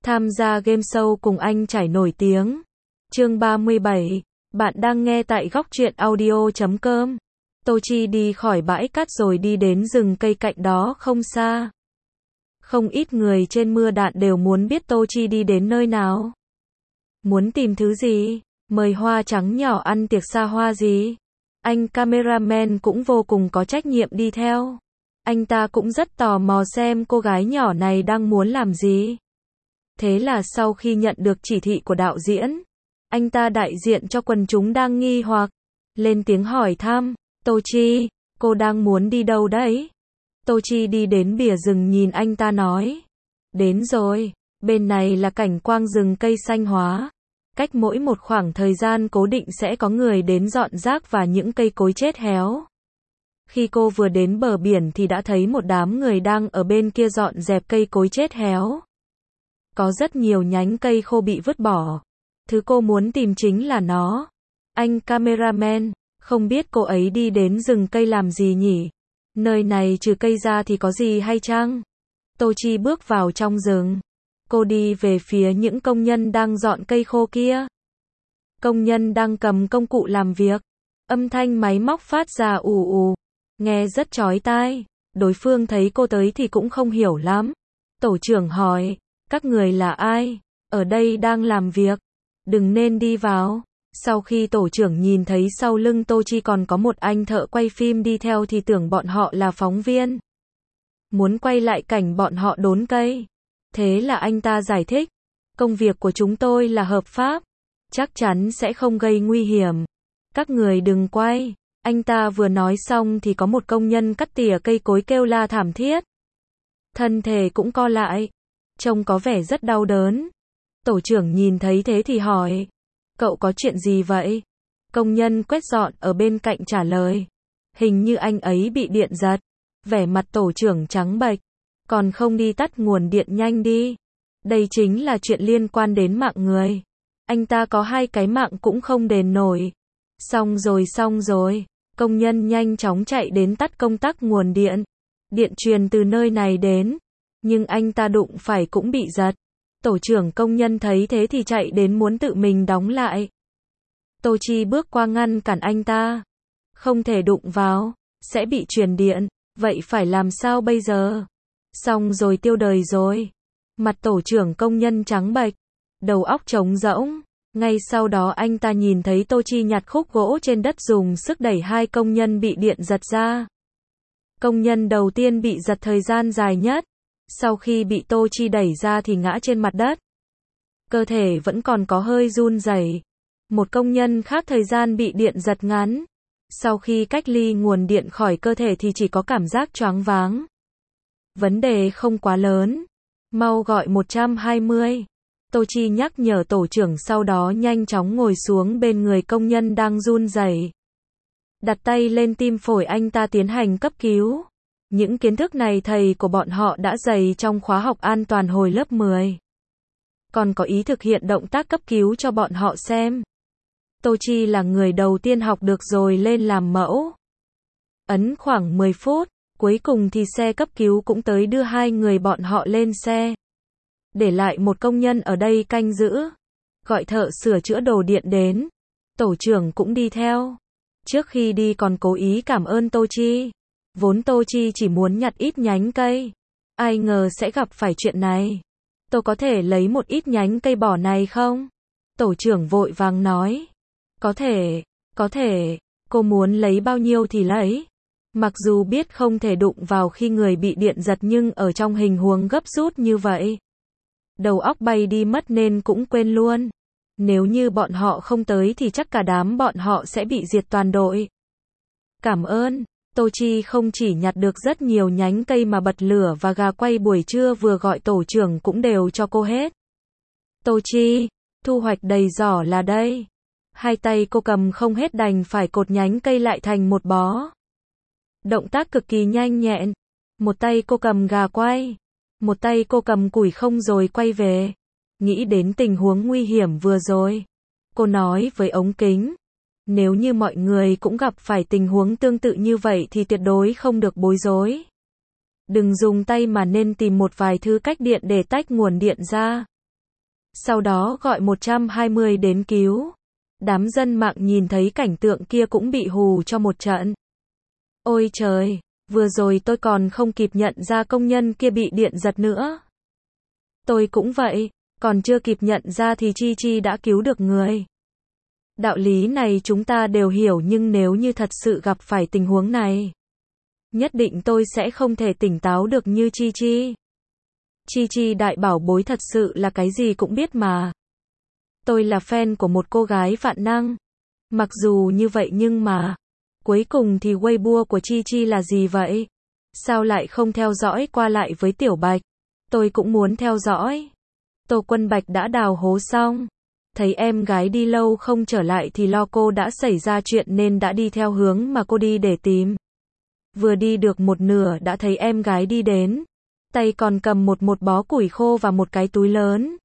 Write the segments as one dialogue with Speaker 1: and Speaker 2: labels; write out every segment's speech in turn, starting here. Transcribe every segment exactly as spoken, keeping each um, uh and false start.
Speaker 1: Tham gia game show cùng anh trải nổi tiếng. Chương ba mươi bảy. Bạn đang nghe tại góc truyện audio chấm com. Tô Chi đi khỏi bãi cát rồi đi đến rừng cây cạnh đó không xa. Không ít người trên mưa đạn đều muốn biết Tô Chi đi đến nơi nào. Muốn tìm thứ gì? Mời hoa trắng nhỏ ăn tiệc xa hoa gì? Anh cameraman cũng vô cùng có trách nhiệm đi theo. Anh ta cũng rất tò mò xem cô gái nhỏ này đang muốn làm gì. Thế là sau khi nhận được chỉ thị của đạo diễn, anh ta đại diện cho quần chúng đang nghi hoặc, lên tiếng hỏi thăm, Tô Chi, cô đang muốn đi đâu đấy? Tô Chi đi đến bìa rừng nhìn anh ta nói, đến rồi, bên này là cảnh quang rừng cây xanh hóa. Cách mỗi một khoảng thời gian cố định sẽ có người đến dọn rác và những cây cối chết héo. Khi cô vừa đến bờ biển thì đã thấy một đám người đang ở bên kia dọn dẹp cây cối chết héo. Có rất nhiều nhánh cây khô bị vứt bỏ. Thứ cô muốn tìm chính là nó. Anh cameraman, không biết cô ấy đi đến rừng cây làm gì nhỉ? Nơi này trừ cây ra thì có gì hay chăng? Tô Chi bước vào trong rừng. Cô đi về phía những công nhân đang dọn cây khô kia. Công nhân đang cầm công cụ làm việc. Âm thanh máy móc phát ra ù ù. Nghe rất chói tai. Đối phương thấy cô tới thì cũng không hiểu lắm. Tổ trưởng hỏi, các người là ai? Ở đây đang làm việc. Đừng nên đi vào. Sau khi tổ trưởng nhìn thấy sau lưng Tô Chi còn có một anh thợ quay phim đi theo thì tưởng bọn họ là phóng viên. Muốn quay lại cảnh bọn họ đốn cây. Thế là anh ta giải thích, công việc của chúng tôi là hợp pháp, chắc chắn sẽ không gây nguy hiểm. Các người đừng quay. Anh ta vừa nói xong thì có một công nhân cắt tỉa cây cối kêu la thảm thiết. Thân thể cũng co lại, trông có vẻ rất đau đớn. Tổ trưởng nhìn thấy thế thì hỏi, cậu có chuyện gì vậy? Công nhân quét dọn ở bên cạnh trả lời, hình như anh ấy bị điện giật. Vẻ mặt tổ trưởng trắng bệch. Còn không đi tắt nguồn điện nhanh đi. Đây chính là chuyện liên quan đến mạng người. Anh ta có hai cái mạng cũng không đền nổi. Xong rồi xong rồi. Công nhân nhanh chóng chạy đến tắt công tắc nguồn điện. Điện truyền từ nơi này đến. Nhưng anh ta đụng phải cũng bị giật. Tổ trưởng công nhân thấy thế thì chạy đến muốn tự mình đóng lại. Tô Chi bước qua ngăn cản anh ta. Không thể đụng vào. Sẽ bị truyền điện. Vậy phải làm sao bây giờ? Xong rồi tiêu đời rồi. Mặt tổ trưởng công nhân trắng bệch, đầu óc trống rỗng. Ngay sau đó anh ta nhìn thấy Tô Chi nhặt khúc gỗ trên đất dùng sức đẩy hai công nhân bị điện giật ra. Công nhân đầu tiên bị giật thời gian dài nhất. Sau khi bị Tô Chi đẩy ra thì ngã trên mặt đất. Cơ thể vẫn còn có hơi run rẩy. Một công nhân khác thời gian bị điện giật ngắn. Sau khi cách ly nguồn điện khỏi cơ thể thì chỉ có cảm giác choáng váng. Vấn đề không quá lớn. Mau gọi một hai không. Tô Chi nhắc nhở tổ trưởng sau đó nhanh chóng ngồi xuống bên người công nhân đang run rẩy. Đặt tay lên tim phổi anh ta tiến hành cấp cứu. Những kiến thức này thầy của bọn họ đã dạy trong khóa học an toàn hồi lớp mười. Còn có ý thực hiện động tác cấp cứu cho bọn họ xem. Tô Chi là người đầu tiên học được rồi lên làm mẫu. Ấn khoảng mười phút. Cuối cùng thì xe cấp cứu cũng tới đưa hai người bọn họ lên xe. Để lại một công nhân ở đây canh giữ. Gọi thợ sửa chữa đồ điện đến. Tổ trưởng cũng đi theo. Trước khi đi còn cố ý cảm ơn Tô Chi. Vốn Tô Chi chỉ muốn nhặt ít nhánh cây. Ai ngờ sẽ gặp phải chuyện này. Tôi có thể lấy một ít nhánh cây bỏ này không? Tổ trưởng vội vàng nói. Có thể, có thể. Cô muốn lấy bao nhiêu thì lấy. Mặc dù biết không thể đụng vào khi người bị điện giật nhưng ở trong hình huống gấp rút như vậy. Đầu óc bay đi mất nên cũng quên luôn. Nếu như bọn họ không tới thì chắc cả đám bọn họ sẽ bị diệt toàn đội. Cảm ơn. Tô Chi không chỉ nhặt được rất nhiều nhánh cây mà bật lửa và gà quay buổi trưa vừa gọi tổ trưởng cũng đều cho cô hết. Tô Chi, thu hoạch đầy giỏ là đây. Hai tay cô cầm không hết đành phải cột nhánh cây lại thành một bó. Động tác cực kỳ nhanh nhẹn. Một tay cô cầm gà quay. Một tay cô cầm củi không rồi quay về. Nghĩ đến tình huống nguy hiểm vừa rồi. Cô nói với ống kính. Nếu như mọi người cũng gặp phải tình huống tương tự như vậy thì tuyệt đối không được bối rối. Đừng dùng tay mà nên tìm một vài thứ cách điện để tách nguồn điện ra. sau đó gọi một trăm hai mươi đến cứu. Đám dân mạng nhìn thấy cảnh tượng kia cũng bị hù cho một trận. Ôi trời, vừa rồi tôi còn không kịp nhận ra công nhân kia bị điện giật nữa. Tôi cũng vậy, còn chưa kịp nhận ra thì Chi Chi đã cứu được người. Đạo lý này chúng ta đều hiểu, nhưng nếu như thật sự gặp phải tình huống này, nhất định tôi sẽ không thể tỉnh táo được như Chi Chi. Chi Chi đại bảo bối thật sự là cái gì cũng biết mà. Tôi là fan của một cô gái vạn năng. Mặc dù như vậy nhưng mà, cuối cùng thì Weibo của Chi Chi là gì vậy? Sao lại không theo dõi qua lại với Tiểu Bạch? Tôi cũng muốn theo dõi. Tô Quân Bạch đã đào hố xong. Thấy em gái đi lâu không trở lại thì lo cô đã xảy ra chuyện nên đã đi theo hướng mà cô đi để tìm. Vừa đi được một nửa đã thấy em gái đi đến. Tay còn cầm một một bó củi khô và một cái túi lớn.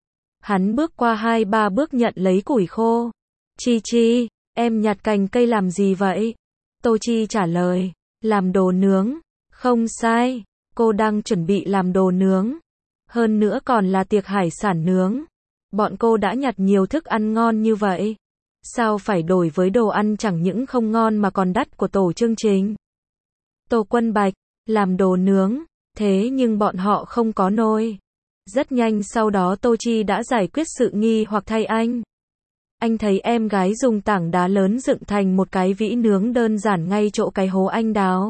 Speaker 1: Hắn bước qua hai ba bước nhận lấy củi khô. Chi Chi, em nhặt cành cây làm gì vậy? Tô Chi trả lời, làm đồ nướng. Không sai, cô đang chuẩn bị làm đồ nướng. Hơn nữa còn là tiệc hải sản nướng. Bọn cô đã nhặt nhiều thức ăn ngon như vậy. Sao phải đổi với đồ ăn chẳng những không ngon mà còn đắt của tổ chương trình? Tô Quân Bạch, làm đồ nướng, thế nhưng bọn họ không có nồi. Rất nhanh sau đó Tô Chi đã giải quyết sự nghi hoặc thay anh. Anh thấy em gái dùng tảng đá lớn dựng thành một cái vĩ nướng đơn giản ngay chỗ cái hố anh đào.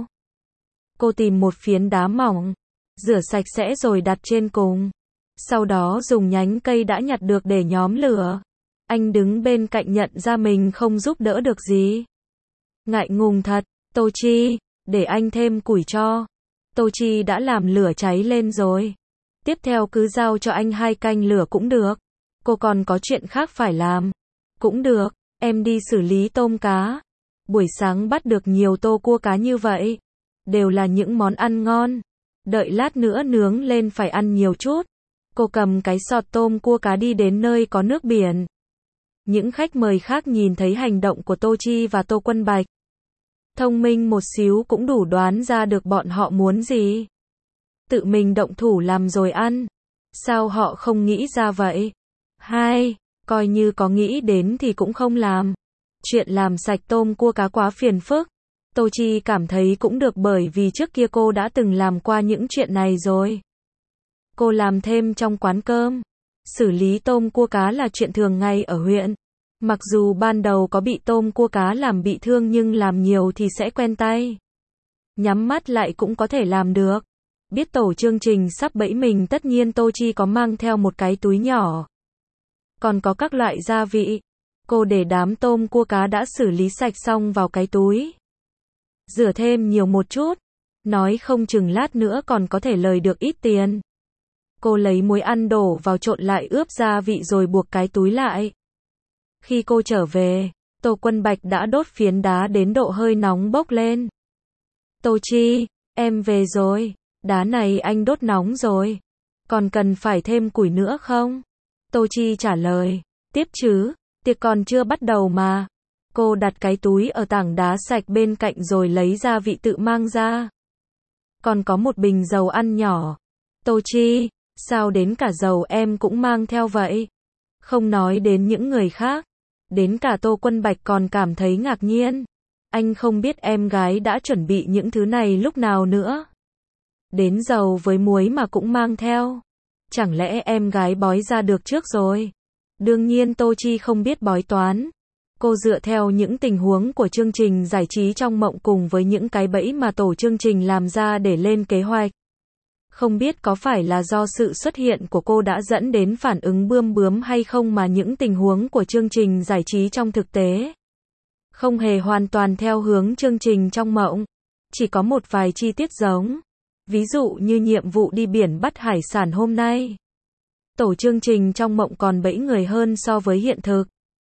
Speaker 1: Cô tìm một phiến đá mỏng, rửa sạch sẽ rồi đặt trên cùng. Sau đó dùng nhánh cây đã nhặt được để nhóm lửa. Anh đứng bên cạnh nhận ra mình không giúp đỡ được gì. Ngại ngùng thật, Tô Chi, để anh thêm củi cho. Tô Chi đã làm lửa cháy lên rồi. Tiếp theo cứ giao cho anh hai canh lửa cũng được. Cô còn có chuyện khác phải làm. Cũng được, em đi xử lý tôm cá. Buổi sáng bắt được nhiều tô cua cá như vậy. Đều là những món ăn ngon. Đợi lát nữa nướng lên phải ăn nhiều chút. Cô cầm cái sọt tôm cua cá đi đến nơi có nước biển. Những khách mời khác nhìn thấy hành động của Tô Chi và Tô Quân Bạch. Thông minh một xíu cũng đủ đoán ra được bọn họ muốn gì. Tự mình động thủ làm rồi ăn. Sao họ không nghĩ ra vậy? Hai, coi như có nghĩ đến thì cũng không làm. Chuyện làm sạch tôm cua cá quá phiền phức. Tô Chi cảm thấy cũng được bởi vì trước kia cô đã từng làm qua những chuyện này rồi. Cô làm thêm trong quán cơm. Xử lý tôm cua cá là chuyện thường ngày ở huyện. Mặc dù ban đầu có bị tôm cua cá làm bị thương nhưng làm nhiều thì sẽ quen tay. Nhắm mắt lại cũng có thể làm được. Biết tổ chương trình sắp bẫy mình tất nhiên Tô Chi có mang theo một cái túi nhỏ. Còn có các loại gia vị. Cô để đám tôm cua cá đã xử lý sạch xong vào cái túi. Rửa thêm nhiều một chút. Nói không chừng lát nữa còn có thể lời được ít tiền. Cô lấy muối ăn đổ vào trộn lại ướp gia vị rồi buộc cái túi lại. Khi cô trở về, Tô Quân Bạch đã đốt phiến đá đến độ hơi nóng bốc lên. Tô Chi, em về rồi. Đá này anh đốt nóng rồi. Còn cần phải thêm củi nữa không? Tô Chi trả lời. Tiếp chứ, tiệc còn chưa bắt đầu mà. Cô đặt cái túi ở tảng đá sạch bên cạnh rồi lấy gia vị tự mang ra. Còn có một bình dầu ăn nhỏ. Tô Chi, sao đến cả dầu em cũng mang theo vậy? Không nói đến những người khác. Đến cả Tô Quân Bạch còn cảm thấy ngạc nhiên. Anh không biết em gái đã chuẩn bị những thứ này lúc nào nữa. Đến dầu với muối mà cũng mang theo. Chẳng lẽ em gái bói ra được trước rồi? Đương nhiên Tô Chi không biết bói toán. Cô dựa theo những tình huống của chương trình giải trí trong mộng cùng với những cái bẫy mà tổ chương trình làm ra để lên kế hoạch. Không biết có phải là do sự xuất hiện của cô đã dẫn đến phản ứng bươm bướm hay không mà những tình huống của chương trình giải trí trong thực tế không hề hoàn toàn theo hướng chương trình trong mộng. Chỉ có một vài chi tiết giống. Ví dụ như nhiệm vụ đi biển bắt hải sản hôm nay. Tổ chương trình trong mộng còn bẫy người hơn so với hiện thực.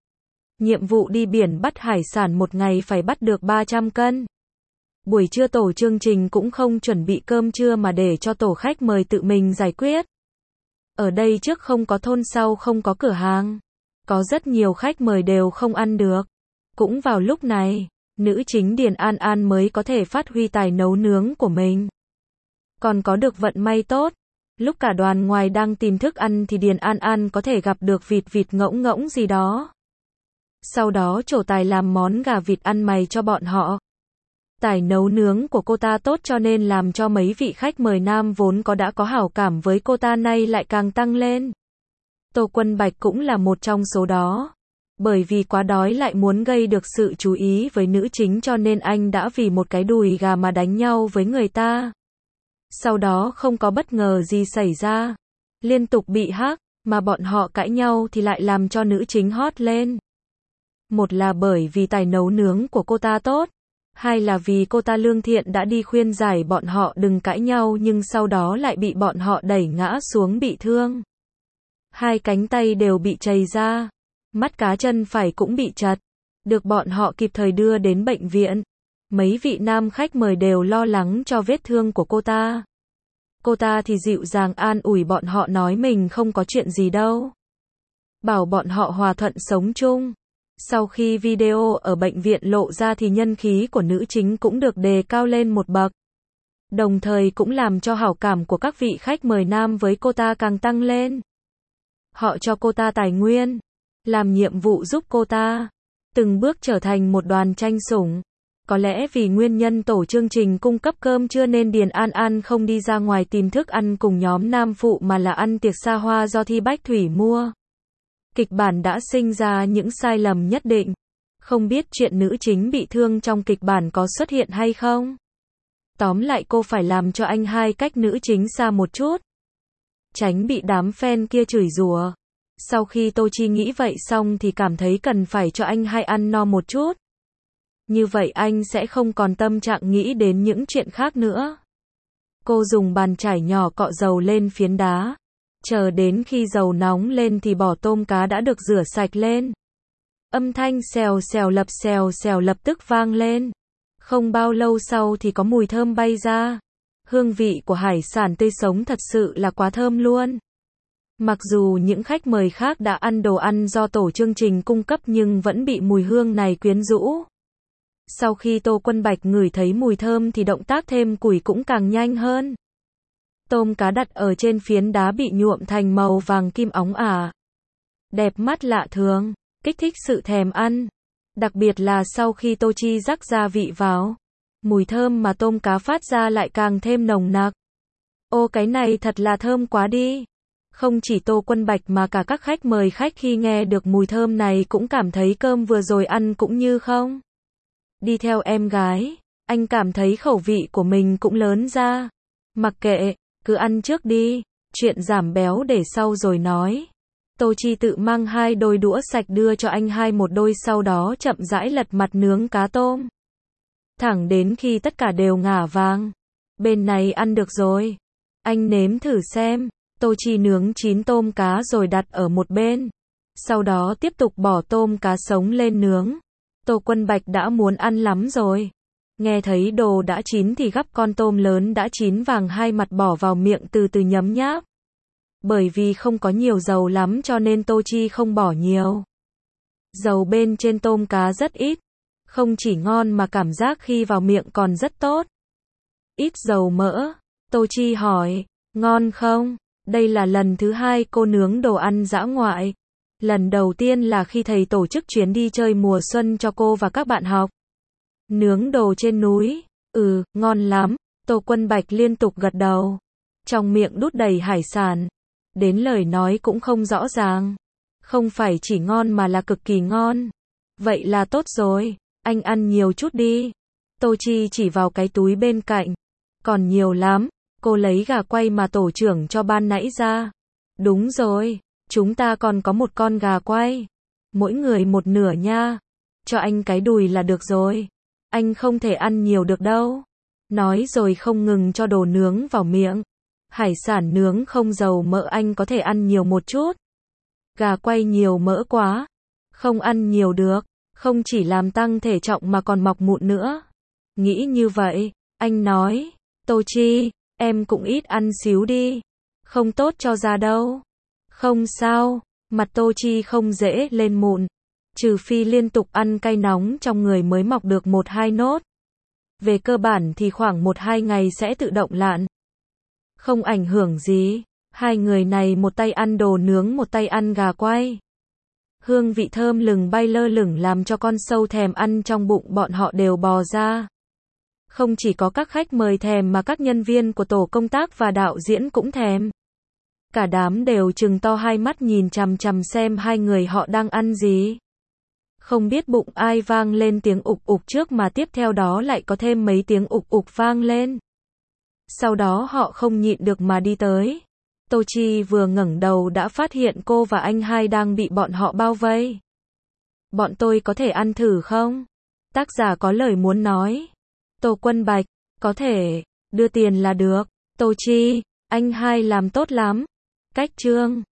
Speaker 1: Nhiệm vụ đi biển bắt hải sản một ngày phải bắt được ba trăm cân. Buổi trưa tổ chương trình cũng không chuẩn bị cơm trưa mà để cho tổ khách mời tự mình giải quyết. Ở đây trước không có thôn sau không có cửa hàng. Có rất nhiều khách mời đều không ăn được. Cũng vào lúc này, nữ chính Điền An An mới có thể phát huy tài nấu nướng của mình. Còn có được vận may tốt. Lúc cả đoàn ngoài đang tìm thức ăn thì Điền An An có thể gặp được vịt vịt ngỗng ngỗng gì đó. Sau đó trổ tài làm món gà vịt ăn mày cho bọn họ. Tài nấu nướng của cô ta tốt cho nên làm cho mấy vị khách mời nam vốn có đã có hảo cảm với cô ta nay lại càng tăng lên. Tô Quân Bạch cũng là một trong số đó. Bởi vì quá đói lại muốn gây được sự chú ý với nữ chính cho nên anh đã vì một cái đùi gà mà đánh nhau với người ta. Sau đó không có bất ngờ gì xảy ra. Liên tục bị hack, mà bọn họ cãi nhau thì lại làm cho nữ chính hot lên. Một là bởi vì tài nấu nướng của cô ta tốt. Hai là vì cô ta lương thiện đã đi khuyên giải bọn họ đừng cãi nhau nhưng sau đó lại bị bọn họ đẩy ngã xuống bị thương. Hai cánh tay đều bị trầy ra. Mắt cá chân phải cũng bị chật. Được bọn họ kịp thời đưa đến bệnh viện. Mấy vị nam khách mời đều lo lắng cho vết thương của cô ta. Cô ta thì dịu dàng an ủi bọn họ nói mình không có chuyện gì đâu. Bảo bọn họ hòa thuận sống chung. Sau khi video ở bệnh viện lộ ra thì nhân khí của nữ chính cũng được đề cao lên một bậc. Đồng thời cũng làm cho hảo cảm của các vị khách mời nam với cô ta càng tăng lên. Họ cho cô ta tài nguyên, làm nhiệm vụ giúp cô ta, từng bước trở thành một đoàn tranh sủng. Có lẽ vì nguyên nhân tổ chương trình cung cấp cơm trưa nên Điền An An không đi ra ngoài tìm thức ăn cùng nhóm nam phụ mà là ăn tiệc xa hoa do Thi Bách Thủy mua. Kịch bản đã sinh ra những sai lầm nhất định. Không biết chuyện nữ chính bị thương trong kịch bản có xuất hiện hay không? Tóm lại cô phải làm cho anh hai cách nữ chính xa một chút. Tránh bị đám fan kia chửi rủa. Sau khi Tô Chi nghĩ vậy xong thì cảm thấy cần phải cho anh hai ăn no một chút. Như vậy anh sẽ không còn tâm trạng nghĩ đến những chuyện khác nữa. Cô dùng bàn chải nhỏ cọ dầu lên phiến đá. Chờ đến khi dầu nóng lên thì bỏ tôm cá đã được rửa sạch lên. Âm thanh xèo xèo lập xèo xèo lập tức vang lên. Không bao lâu sau thì có mùi thơm bay ra. Hương vị của hải sản tươi sống thật sự là quá thơm luôn. Mặc dù những khách mời khác đã ăn đồ ăn do tổ chương trình cung cấp nhưng vẫn bị mùi hương này quyến rũ. Sau khi Tô Quân Bạch ngửi thấy mùi thơm thì động tác thêm củi cũng càng nhanh hơn. Tôm cá đặt ở trên phiến đá bị nhuộm thành màu vàng kim óng ả. Đẹp mắt lạ thường, kích thích sự thèm ăn. Đặc biệt là sau khi Tô Chi rắc gia vị vào. Mùi thơm mà tôm cá phát ra lại càng thêm nồng nặc. Ô cái này thật là thơm quá đi. Không chỉ Tô Quân Bạch mà cả các khách mời khách khi nghe được mùi thơm này cũng cảm thấy cơm vừa rồi ăn cũng như không. Đi theo em gái, anh cảm thấy khẩu vị của mình cũng lớn ra. Mặc kệ, cứ ăn trước đi, chuyện giảm béo để sau rồi nói. Tô Chi tự mang hai đôi đũa sạch đưa cho anh hai một đôi sau đó chậm rãi lật mặt nướng cá tôm. Thẳng đến khi tất cả đều ngả vàng. Bên này ăn được rồi. Anh nếm thử xem. Tô Chi nướng chín tôm cá rồi đặt ở một bên. Sau đó tiếp tục bỏ tôm cá sống lên nướng. Tô Quân Bạch đã muốn ăn lắm rồi. Nghe thấy đồ đã chín thì gắp con tôm lớn đã chín vàng hai mặt bỏ vào miệng từ từ nhấm nháp. Bởi vì không có nhiều dầu lắm cho nên Tô Chi không bỏ nhiều. Dầu bên trên tôm cá rất ít. Không chỉ ngon mà cảm giác khi vào miệng còn rất tốt. Ít dầu mỡ. Tô Chi hỏi, ngon không? Đây là lần thứ hai cô nướng đồ ăn dã ngoại. Lần đầu tiên là khi thầy tổ chức chuyến đi chơi mùa xuân cho cô và các bạn học. Nướng đồ trên núi. Ừ, ngon lắm. Tô Quân Bạch liên tục gật đầu. Trong miệng đút đầy hải sản. Đến lời nói cũng không rõ ràng. Không phải chỉ ngon mà là cực kỳ ngon. Vậy là tốt rồi. Anh ăn nhiều chút đi. Tô Chi chỉ vào cái túi bên cạnh. Còn nhiều lắm. Cô lấy gà quay mà tổ trưởng cho ban nãy ra. Đúng rồi. Chúng ta còn có một con gà quay. Mỗi người một nửa nha. Cho anh cái đùi là được rồi. Anh không thể ăn nhiều được đâu. Nói rồi không ngừng cho đồ nướng vào miệng. Hải sản nướng không dầu mỡ anh có thể ăn nhiều một chút. Gà quay nhiều mỡ quá. Không ăn nhiều được. Không chỉ làm tăng thể trọng mà còn mọc mụn nữa. Nghĩ như vậy, anh nói. Tô Chi, em cũng ít ăn xíu đi. Không tốt cho da đâu. Không sao, mặt Tô Chi không dễ lên mụn. Trừ phi liên tục ăn cay nóng trong người mới mọc được một hai nốt. Về cơ bản thì khoảng một hai ngày sẽ tự động lạn. Không ảnh hưởng gì. Hai người này một tay ăn đồ nướng một tay ăn gà quay. Hương vị thơm lừng bay lơ lửng làm cho con sâu thèm ăn trong bụng bọn họ đều bò ra. Không chỉ có các khách mời thèm mà các nhân viên của tổ công tác và đạo diễn cũng thèm. Cả đám đều trừng to hai mắt nhìn chằm chằm xem hai người họ đang ăn gì. Không biết bụng ai vang lên tiếng ục ục trước mà tiếp theo đó lại có thêm mấy tiếng ục ục vang lên. Sau đó họ không nhịn được mà đi tới. Tô Chi vừa ngẩng đầu đã phát hiện cô và anh hai đang bị bọn họ bao vây. Bọn tôi có thể ăn thử không? Tác giả có lời muốn nói. Tô Quân Bạch, có thể, đưa tiền là được. Tô Chi, anh hai làm tốt lắm. Cách chương